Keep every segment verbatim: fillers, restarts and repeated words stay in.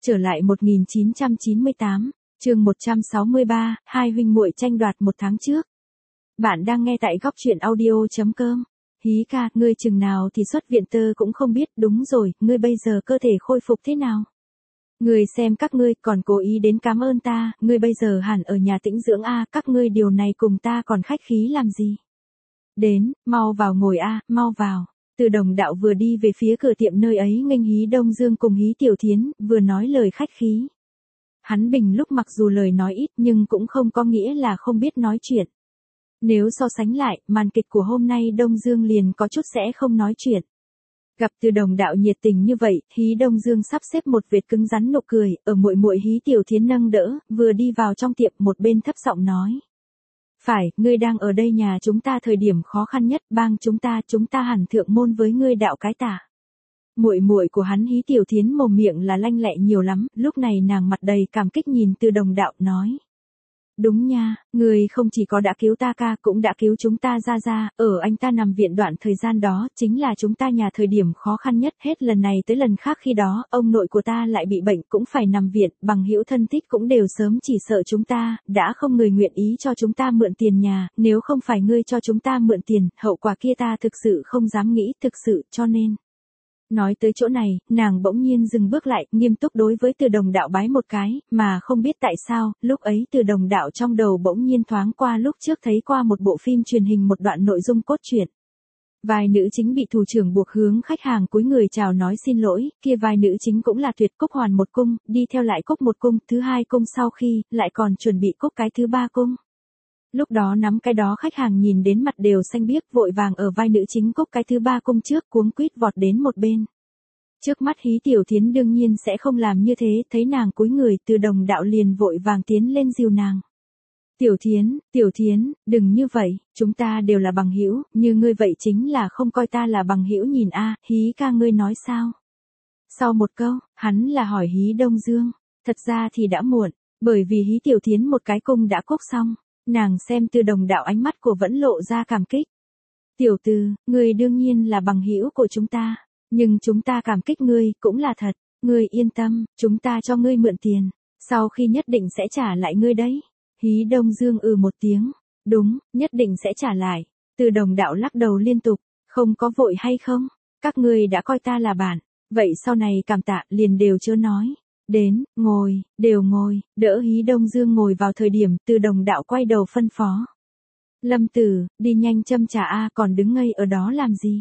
Trở lại một nghìn chín trăm chín mươi tám, chương một trăm sáu mươi ba, hai huynh muội tranh đoạt một tháng trước. Bạn đang nghe tại góc truyện audio.com. Hí ca, ngươi chừng nào thì xuất viện tơ cũng không biết, đúng rồi, ngươi bây giờ cơ thể khôi phục thế nào? Ngươi xem các ngươi còn cố ý đến cảm ơn ta, ngươi bây giờ hẳn ở nhà tĩnh dưỡng a, các ngươi điều này cùng ta còn khách khí làm gì? Đến, mau vào ngồi a, mau vào. Từ Đồng Đạo vừa đi về phía cửa tiệm nơi ấy nghênh Hí Đông Dương cùng Hí Tiểu Thiến, vừa nói lời khách khí. Hắn bình lúc mặc dù lời nói ít nhưng cũng không có nghĩa là không biết nói chuyện. Nếu so sánh lại, màn kịch của hôm nay Đông Dương liền có chút sẽ không nói chuyện. Gặp Từ Đồng Đạo nhiệt tình như vậy, Hí Đông Dương sắp xếp một vệt cứng rắn nụ cười, ở muội muội Hí Tiểu Thiến nâng đỡ, vừa đi vào trong tiệm một bên thấp giọng nói. Phải, ngươi đang ở đây nhà chúng ta thời điểm khó khăn nhất, bang chúng ta, chúng ta hẳn thượng môn với ngươi đạo cái tả. Muội muội của hắn Hí Tiểu Thiến mồm miệng là lanh lẹ nhiều lắm, lúc này nàng mặt đầy cảm kích nhìn Từ Đồng Đạo nói. Đúng nha, ngươi không chỉ có đã cứu ta ca cũng đã cứu chúng ta ra ra, ở anh ta nằm viện đoạn thời gian đó, chính là chúng ta nhà thời điểm khó khăn nhất, hết lần này tới lần khác khi đó, ông nội của ta lại bị bệnh cũng phải nằm viện, bằng hữu thân thích cũng đều sớm chỉ sợ chúng ta, đã không người nguyện ý cho chúng ta mượn tiền nhà, nếu không phải ngươi cho chúng ta mượn tiền, hậu quả kia ta thực sự không dám nghĩ, thực sự, cho nên. Nói tới chỗ này, nàng bỗng nhiên dừng bước lại, nghiêm túc đối với Từ Đồng Đạo bái một cái, mà không biết tại sao, lúc ấy Từ Đồng Đạo trong đầu bỗng nhiên thoáng qua lúc trước thấy qua một bộ phim truyền hình một đoạn nội dung cốt truyện. Vài nữ chính bị thủ trưởng buộc hướng khách hàng cúi người chào nói xin lỗi, kia vài nữ chính cũng là tuyệt cúc hoàn một cung, đi theo lại cúc một cung, thứ hai cung sau khi, lại còn chuẩn bị cúc cái thứ ba cung. Lúc đó nắm cái đó khách hàng nhìn đến mặt đều xanh biếc vội vàng ở vai nữ chính cúc cái thứ ba cung trước cuống quýt vọt đến một bên. Trước mắt Hí Tiểu Thiến đương nhiên sẽ không làm như thế, thấy nàng cúi người Từ Đồng Đạo liền vội vàng tiến lên dìu nàng. Tiểu Thiến, Tiểu Thiến, đừng như vậy, chúng ta đều là bằng hữu, như ngươi vậy chính là không coi ta là bằng hữu nhìn a, Hí ca ngươi nói sao? Sau một câu, hắn là hỏi Hí Đông Dương, thật ra thì đã muộn, bởi vì Hí Tiểu Thiến một cái cung đã cúc xong. Nàng xem Từ Đồng Đạo ánh mắt của vẫn lộ ra cảm kích. Tiểu Từ, ngươi đương nhiên là bằng hữu của chúng ta, nhưng chúng ta cảm kích ngươi cũng là thật, ngươi yên tâm, chúng ta cho ngươi mượn tiền, sau khi nhất định sẽ trả lại ngươi đấy. Hí Đông Dương ừ một tiếng, đúng, nhất định sẽ trả lại. Từ Đồng Đạo lắc đầu liên tục, không có vội hay không, các ngươi đã coi ta là bạn, vậy sau này cảm tạ liền đều chưa nói. Đến, ngồi, đều ngồi, đỡ Hí Đông Dương ngồi vào thời điểm Từ Đồng Đạo quay đầu phân phó. Lâm Tử, đi nhanh châm trà a, còn đứng ngây ở đó làm gì?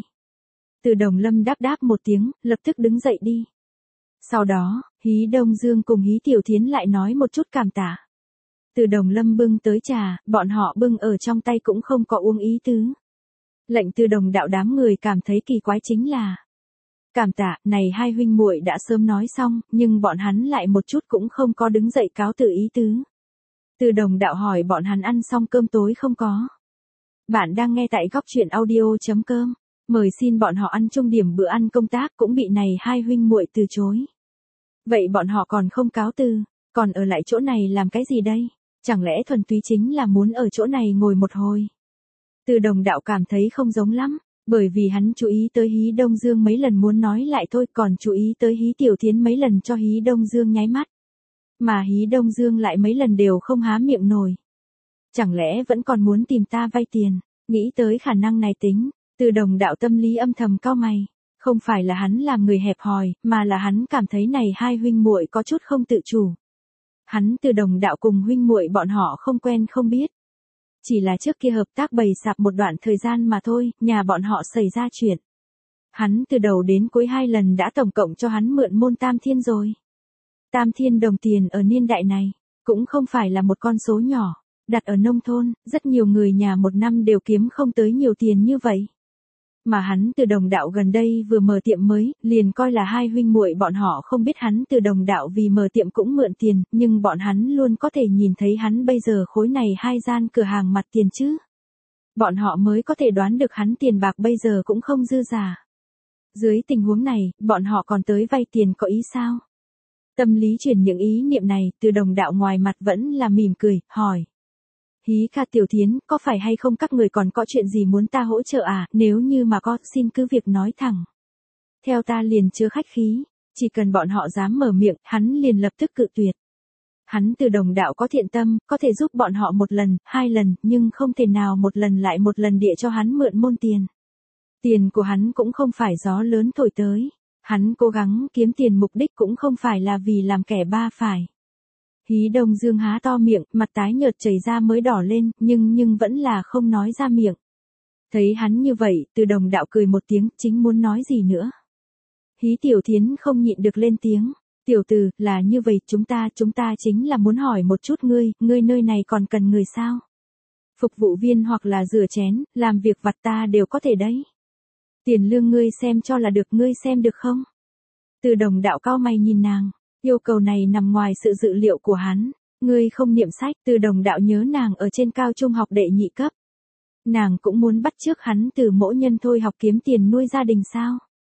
Từ Đồng Lâm đáp đáp một tiếng, lập tức đứng dậy đi. Sau đó, Hí Đông Dương cùng Hí Tiểu Thiến lại nói một chút cảm tạ. Từ Đồng Lâm bưng tới trà, bọn họ bưng ở trong tay cũng không có uống ý tứ. Lệnh Từ Đồng Đạo đám người cảm thấy kỳ quái chính là cảm tạ, này hai huynh muội đã sớm nói xong, nhưng bọn hắn lại một chút cũng không có đứng dậy cáo từ ý tứ. Từ Đồng Đạo hỏi bọn hắn ăn xong cơm tối không có. Bạn đang nghe tại góc truyện audio.com, mời xin bọn họ ăn chung điểm bữa ăn công tác cũng bị này hai huynh muội từ chối. Vậy bọn họ còn không cáo từ, còn ở lại chỗ này làm cái gì đây? Chẳng lẽ thuần túy chính là muốn ở chỗ này ngồi một hồi? Từ Đồng Đạo cảm thấy không giống lắm. Bởi vì hắn chú ý tới Hí Đông Dương mấy lần muốn nói lại thôi, còn chú ý tới Hí Tiểu Thiến mấy lần cho Hí Đông Dương nháy mắt. Mà Hí Đông Dương lại mấy lần đều không há miệng nổi. Chẳng lẽ vẫn còn muốn tìm ta vay tiền, nghĩ tới khả năng này tính, Từ Đồng Đạo tâm lý âm thầm cau mày. Không phải là hắn làm người hẹp hòi, mà là hắn cảm thấy này hai huynh muội có chút không tự chủ. Hắn Từ Đồng Đạo cùng huynh muội bọn họ không quen không biết. Chỉ là trước kia hợp tác bày sạp một đoạn thời gian mà thôi, nhà bọn họ xảy ra chuyện. Hắn từ đầu đến cuối hai lần đã tổng cộng cho hắn mượn môn tam thiên rồi. Tam thiên đồng tiền ở niên đại này, cũng không phải là một con số nhỏ, đặt ở nông thôn, rất nhiều người nhà một năm đều kiếm không tới nhiều tiền như vậy. Mà hắn Từ Đồng Đạo gần đây vừa mở tiệm mới, liền coi là hai huynh muội bọn họ không biết hắn Từ Đồng Đạo vì mở tiệm cũng mượn tiền, nhưng bọn hắn luôn có thể nhìn thấy hắn bây giờ khối này hai gian cửa hàng mặt tiền chứ. Bọn họ mới có thể đoán được hắn tiền bạc bây giờ cũng không dư giả. Dưới tình huống này, bọn họ còn tới vay tiền có ý sao? Tâm lý chuyển những ý niệm này, Từ Đồng Đạo ngoài mặt vẫn là mỉm cười, hỏi. Hí ca Tiểu Thiến, có phải hay không các người còn có chuyện gì muốn ta hỗ trợ à, nếu như mà có, xin cứ việc nói thẳng. Theo ta liền chưa khách khí, chỉ cần bọn họ dám mở miệng, hắn liền lập tức cự tuyệt. Hắn Từ Đồng đạo có thiện tâm, có thể giúp bọn họ một lần, hai lần, nhưng không thể nào một lần lại một lần địa cho hắn mượn môn tiền. Tiền của hắn cũng không phải gió lớn thổi tới. Hắn cố gắng kiếm tiền mục đích cũng không phải là vì làm kẻ ba phải. Hí Đông Dương há to miệng, mặt tái nhợt chảy ra mới đỏ lên, nhưng nhưng vẫn là không nói ra miệng. Thấy hắn như vậy, Từ Đồng đạo cười một tiếng, chính muốn nói gì nữa. Hí Tiểu Thiến không nhịn được lên tiếng. Tiểu Từ, là như vậy, chúng ta, chúng ta chính là muốn hỏi một chút ngươi, ngươi nơi này còn cần người sao? Phục vụ viên hoặc là rửa chén, làm việc vặt ta đều có thể đấy. Tiền lương ngươi xem cho là được, ngươi xem được không? Từ Đồng đạo cau mày nhìn nàng, yêu cầu này nằm ngoài sự dự liệu của hắn. Ngươi không niệm sách, Từ Đồng đạo nhớ nàng ở trên cao trung học đệ nhị cấp. Nàng cũng muốn bắt chước hắn từ mỗ nhân thôi học kiếm tiền nuôi gia đình sao?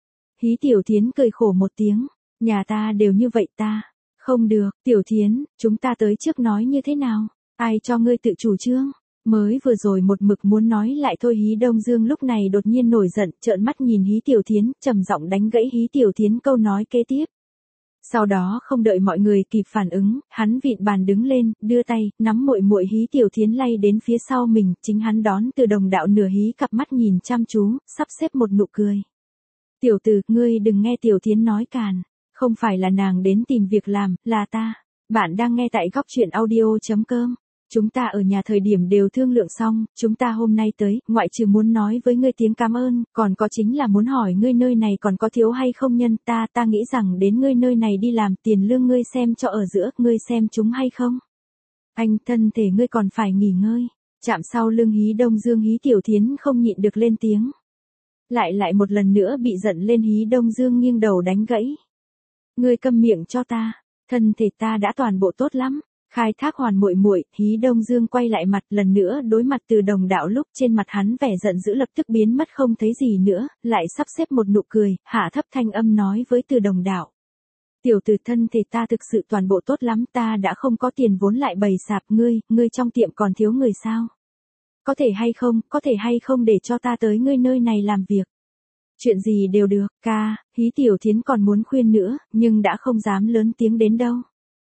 Hí Tiểu Thiến cười khổ một tiếng, nhà ta đều như vậy ta. Không được, Tiểu Thiến, chúng ta tới trước nói như thế nào? Ai cho ngươi tự chủ trương? Mới vừa rồi một mực muốn nói lại thôi. Hí Đông Dương lúc này đột nhiên nổi giận, trợn mắt nhìn Hí Tiểu Thiến, trầm giọng đánh gãy Hí Tiểu Thiến câu nói kế tiếp. Sau đó không đợi mọi người kịp phản ứng, hắn vịn bàn đứng lên, đưa tay, nắm muội muội Hí Tiểu Thiến lay đến phía sau mình, chính hắn đón Từ Đồng đạo nửa hí cặp mắt nhìn chăm chú, sắp xếp một nụ cười. Tiểu Từ, ngươi đừng nghe Tiểu Thiến nói càn, không phải là nàng đến tìm việc làm, là ta. Bạn đang nghe tại góc truyện audio chấm com. Chúng ta ở nhà thời điểm đều thương lượng xong, chúng ta hôm nay tới, ngoại trừ muốn nói với ngươi tiếng cảm ơn, còn có chính là muốn hỏi ngươi nơi này còn có thiếu hay không nhân, ta, ta nghĩ rằng đến ngươi nơi này đi làm, tiền lương ngươi xem cho ở giữa, ngươi xem chúng hay không? Anh, thân thể ngươi còn phải nghỉ ngơi. Chạm sau lưng Hí Đông Dương, Hí Tiểu Thiến không nhịn được lên tiếng. Lại lại một lần nữa bị giận lên. Hí Đông Dương nghiêng đầu đánh gãy. Ngươi câm miệng cho ta, thân thể ta đã toàn bộ tốt lắm. Khai thác hoàn muội muội, Hí Đông Dương quay lại mặt lần nữa đối mặt Từ Đồng đạo, lúc trên mặt hắn vẻ giận dữ lập tức biến mất không thấy gì nữa, lại sắp xếp một nụ cười, hạ thấp thanh âm nói với Từ Đồng đạo. Tiểu Từ, thân thể ta thực sự toàn bộ tốt lắm, ta đã không có tiền vốn lại bày sạp, ngươi, ngươi trong tiệm còn thiếu người sao? Có thể hay không, có thể hay không để cho ta tới ngươi nơi này làm việc? Chuyện gì đều được, ca. Hí Tiểu Thiến còn muốn khuyên nữa, nhưng đã không dám lớn tiếng đến đâu.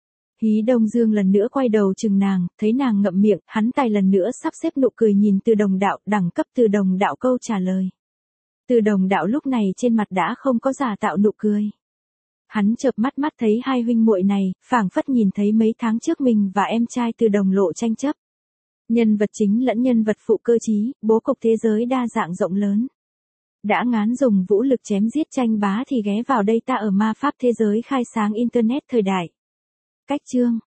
Hí Đông Dương lần nữa quay đầu chừng nàng, thấy nàng ngậm miệng, hắn tài lần nữa sắp xếp nụ cười nhìn Từ Đồng đạo, đẳng cấp Từ Đồng đạo câu trả lời. Từ Đồng đạo lúc này trên mặt đã không có giả tạo nụ cười. Hắn chợp mắt mắt thấy hai huynh muội này, phảng phất nhìn thấy mấy tháng trước mình và em trai Từ Đồng lộ tranh chấp. Nhân vật chính lẫn nhân vật phụ cơ trí, bố cục thế giới đa dạng rộng lớn. Đã ngán dùng vũ lực chém giết tranh bá thì ghé vào đây ta ở ma pháp thế giới khai sáng internet thời đại. Cách chương